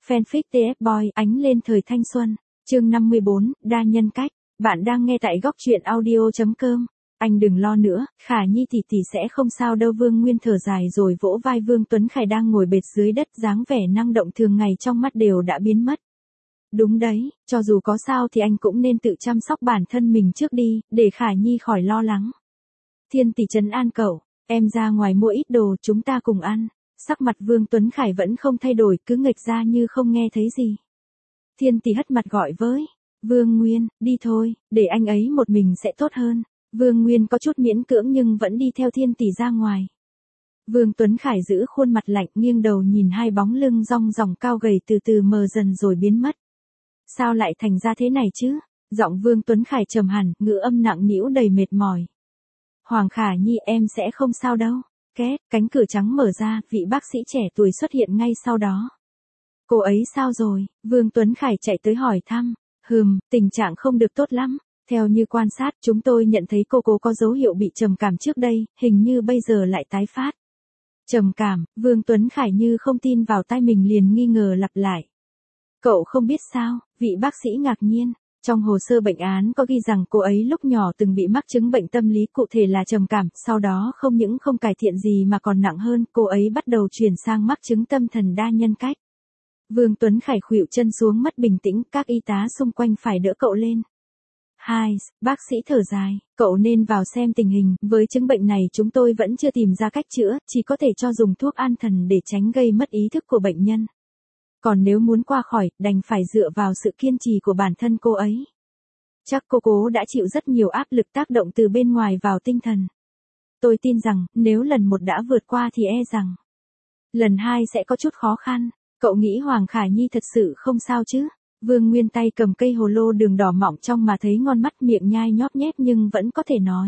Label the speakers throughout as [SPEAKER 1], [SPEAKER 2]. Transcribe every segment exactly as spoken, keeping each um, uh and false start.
[SPEAKER 1] Fanfic tê ép Boy ánh lên thời thanh xuân. Chương năm mươi bốn, đa nhân cách. Bạn đang nghe tại góc truyện audio chấm com. Anh đừng lo nữa, Khả Nhi tỷ tỷ sẽ không sao đâu. Vương Nguyên thở dài rồi vỗ vai Vương Tuấn Khải đang ngồi bệt dưới đất, dáng vẻ năng động thường ngày trong mắt đều đã biến mất. Đúng đấy, cho dù có sao thì anh cũng nên tự chăm sóc bản thân mình trước đi, để Khả Nhi khỏi lo lắng. Thiên tỷ trấn an cậu, em ra ngoài mua ít đồ chúng ta cùng ăn. Sắc mặt Vương Tuấn Khải vẫn không thay đổi, cứ nghịch ra như không nghe thấy gì. Thiên tỷ hất mặt gọi với, Vương Nguyên, đi thôi, để anh ấy một mình sẽ tốt hơn. Vương Nguyên có chút miễn cưỡng nhưng vẫn đi theo Thiên tỷ ra ngoài. Vương Tuấn Khải giữ khuôn mặt lạnh, nghiêng đầu nhìn hai bóng lưng rong ròng cao gầy từ từ mờ dần rồi biến mất. Sao lại thành ra thế này chứ? Giọng Vương Tuấn Khải trầm hẳn, ngữ âm nặng nĩu đầy mệt mỏi. Hoàng Khả Nhi, em sẽ không sao đâu. Két, cánh cửa trắng mở ra, vị bác sĩ trẻ tuổi xuất hiện ngay sau đó. Cô ấy sao rồi? Vương Tuấn Khải chạy tới hỏi thăm. Hừm, tình trạng không được tốt lắm. Theo như quan sát, chúng tôi nhận thấy cô cố có dấu hiệu bị trầm cảm trước đây, hình như bây giờ lại tái phát. Trầm cảm, Vương Tuấn Khải như không tin vào tai mình liền nghi ngờ lặp lại. Cậu không biết sao? Vị bác sĩ ngạc nhiên. Trong hồ sơ bệnh án có ghi rằng cô ấy lúc nhỏ từng bị mắc chứng bệnh tâm lý, cụ thể là trầm cảm, sau đó không những không cải thiện gì mà còn nặng hơn, cô ấy bắt đầu chuyển sang mắc chứng tâm thần đa nhân cách. Vương Tuấn Khải khuỵu chân xuống mất bình tĩnh, các y tá xung quanh phải đỡ cậu lên. Hai, bác sĩ thở dài, cậu nên vào xem tình hình, với chứng bệnh này chúng tôi vẫn chưa tìm ra cách chữa, chỉ có thể cho dùng thuốc an thần để tránh gây mất ý thức của bệnh nhân. Còn nếu muốn qua khỏi, đành phải dựa vào sự kiên trì của bản thân cô ấy. Chắc cô cố đã chịu rất nhiều áp lực tác động từ bên ngoài vào tinh thần. Tôi tin rằng, nếu lần một đã vượt qua thì e rằng, lần hai sẽ có chút khó khăn. Cậu nghĩ Hoàng Khả Nhi thật sự không sao chứ? Vương Nguyên tay cầm cây hồ lô đường đỏ mọng trong mà thấy ngon mắt, miệng nhai nhóp nhép nhưng vẫn có thể nói.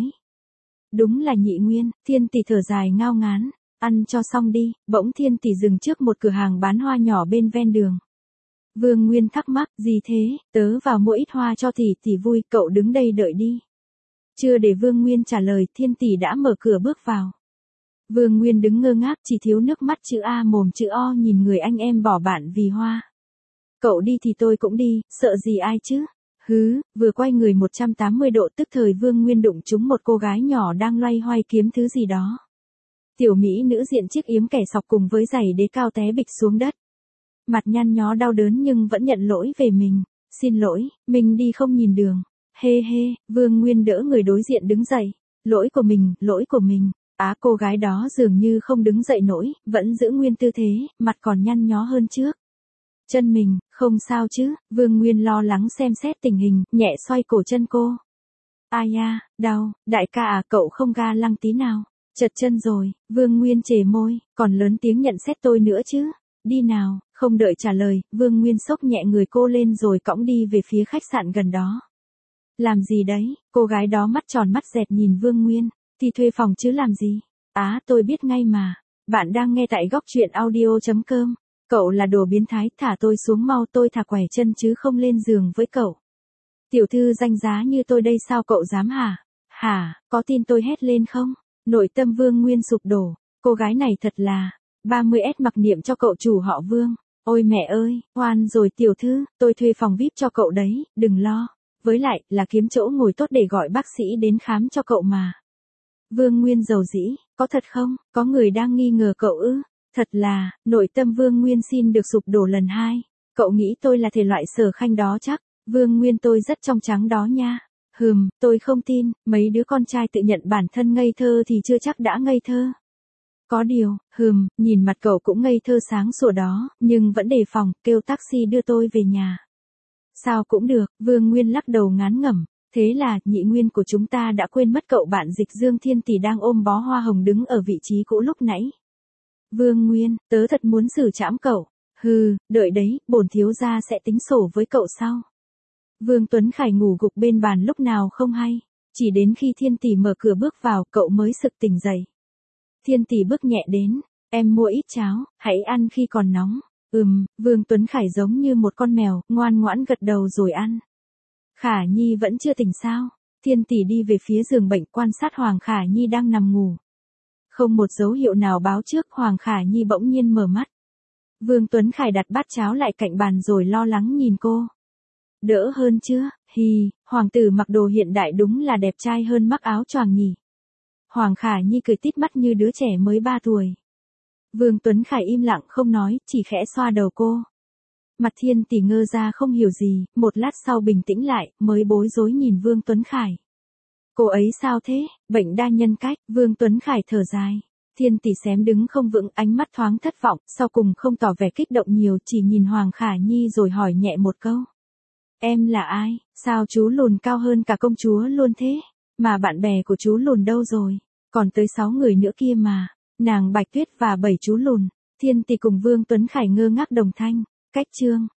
[SPEAKER 1] Đúng là nhị Nguyên. Thiên tỷ thở dài ngao ngán. Ăn cho xong đi. Bỗng Thiên tỷ dừng trước một cửa hàng bán hoa nhỏ bên ven đường. Vương Nguyên thắc mắc, gì thế? Tớ vào mua ít hoa cho tỷ tỷ vui, cậu đứng đây đợi đi. Chưa để Vương Nguyên trả lời, Thiên tỷ đã mở cửa bước vào. Vương Nguyên đứng ngơ ngác, chỉ thiếu nước mắt chữ A mồm chữ O nhìn người anh em bỏ bạn vì hoa. Cậu đi thì tôi cũng đi, sợ gì ai chứ? Hứ, vừa quay người một trăm tám mươi độ, tức thời Vương Nguyên đụng trúng một cô gái nhỏ đang loay hoay kiếm thứ gì đó. Tiểu mỹ nữ diện chiếc yếm kẻ sọc cùng với giày đế cao té bịch xuống đất. Mặt nhăn nhó đau đớn nhưng vẫn nhận lỗi về mình. Xin lỗi, mình đi không nhìn đường. Hê hê, Vương Nguyên đỡ người đối diện đứng dậy. Lỗi của mình, lỗi của mình. Á, cô gái đó dường như không đứng dậy nổi, vẫn giữ nguyên tư thế, mặt còn nhăn nhó hơn trước. Chân mình, không sao chứ? Vương Nguyên lo lắng xem xét tình hình, nhẹ xoay cổ chân cô. Ai da, đau, đại ca à, cậu không ga lăng tí nào. Chật chân rồi, Vương Nguyên chề môi, còn lớn tiếng nhận xét tôi nữa chứ. Đi nào, không đợi trả lời, Vương Nguyên xốc nhẹ người cô lên rồi cõng đi về phía khách sạn gần đó. Làm gì đấy? Cô gái đó mắt tròn mắt dẹt nhìn Vương Nguyên. Thì thuê phòng chứ làm gì? Á, tôi biết ngay mà. Bạn đang nghe tại góc truyện audio chấm com. Cậu là đồ biến thái, thả tôi xuống mau, tôi thả quẻ chân chứ không lên giường với cậu. Tiểu thư danh giá như tôi đây sao cậu dám hả? Hả, có tin tôi hét lên không? Nội tâm Vương Nguyên sụp đổ. Cô gái này thật là ba mươi S mặc niệm cho cậu chủ họ Vương. Ôi mẹ ơi, oan rồi tiểu thư, tôi thuê phòng vi ai pi cho cậu đấy, đừng lo. Với lại, là kiếm chỗ ngồi tốt để gọi bác sĩ đến khám cho cậu mà. Vương Nguyên dầu dĩ, có thật không? Có người đang nghi ngờ cậu ư? Thật là, nội tâm Vương Nguyên xin được sụp đổ lần hai. Cậu nghĩ tôi là thể loại Sở Khanh đó chắc? Vương Nguyên tôi rất trong trắng đó nha. Hừm, tôi không tin, mấy đứa con trai tự nhận bản thân ngây thơ thì chưa chắc đã ngây thơ. Có điều, hừm, nhìn mặt cậu cũng ngây thơ sáng sủa đó, nhưng vẫn đề phòng, kêu taxi đưa tôi về nhà. Sao cũng được, Vương Nguyên lắc đầu ngán ngẩm. Thế là, nhị Nguyên của chúng ta đã quên mất cậu bạn Dịch Dương. Thiên tỷ đang ôm bó hoa hồng đứng ở vị trí cũ lúc nãy. Vương Nguyên, tớ thật muốn xử trảm cậu. Hừ, đợi đấy, bổn thiếu gia sẽ tính sổ với cậu sau. Vương Tuấn Khải ngủ gục bên bàn lúc nào không hay. Chỉ đến khi Thiên tỷ mở cửa bước vào, cậu mới sực tỉnh dậy. Thiên tỷ bước nhẹ đến. Em mua ít cháo, hãy ăn khi còn nóng. Ừm, Vương Tuấn Khải giống như một con mèo, ngoan ngoãn gật đầu rồi ăn. Khả Nhi vẫn chưa tỉnh sao? Thiên tỷ đi về phía giường bệnh quan sát Hoàng Khả Nhi đang nằm ngủ. Không một dấu hiệu nào báo trước, Hoàng Khả Nhi bỗng nhiên mở mắt. Vương Tuấn Khải đặt bát cháo lại cạnh bàn rồi lo lắng nhìn cô. Đỡ hơn chưa? Hì, hoàng tử mặc đồ hiện đại đúng là đẹp trai hơn mắc áo choàng nhỉ. Hoàng Khả Nhi cười tít mắt như đứa trẻ mới ba tuổi. Vương Tuấn Khải im lặng không nói, chỉ khẽ xoa đầu cô. Mặt Thiên Tỷ ngơ ra không hiểu gì, một lát sau bình tĩnh lại, mới bối rối nhìn Vương Tuấn Khải. Cô ấy sao thế, bệnh đa nhân cách, Vương Tuấn Khải thở dài. Thiên Tỷ xém đứng không vững, ánh mắt thoáng thất vọng, sau cùng không tỏ vẻ kích động nhiều, chỉ nhìn Hoàng Khả Nhi rồi hỏi nhẹ một câu. Em là ai, sao chú lùn cao hơn cả công chúa luôn thế, mà bạn bè của chú lùn đâu rồi, còn tới sáu người nữa kia mà, nàng Bạch Tuyết và bảy chú lùn. Thiên Tỷ cùng Vương Tuấn Khải ngơ ngác đồng thanh, cách chương.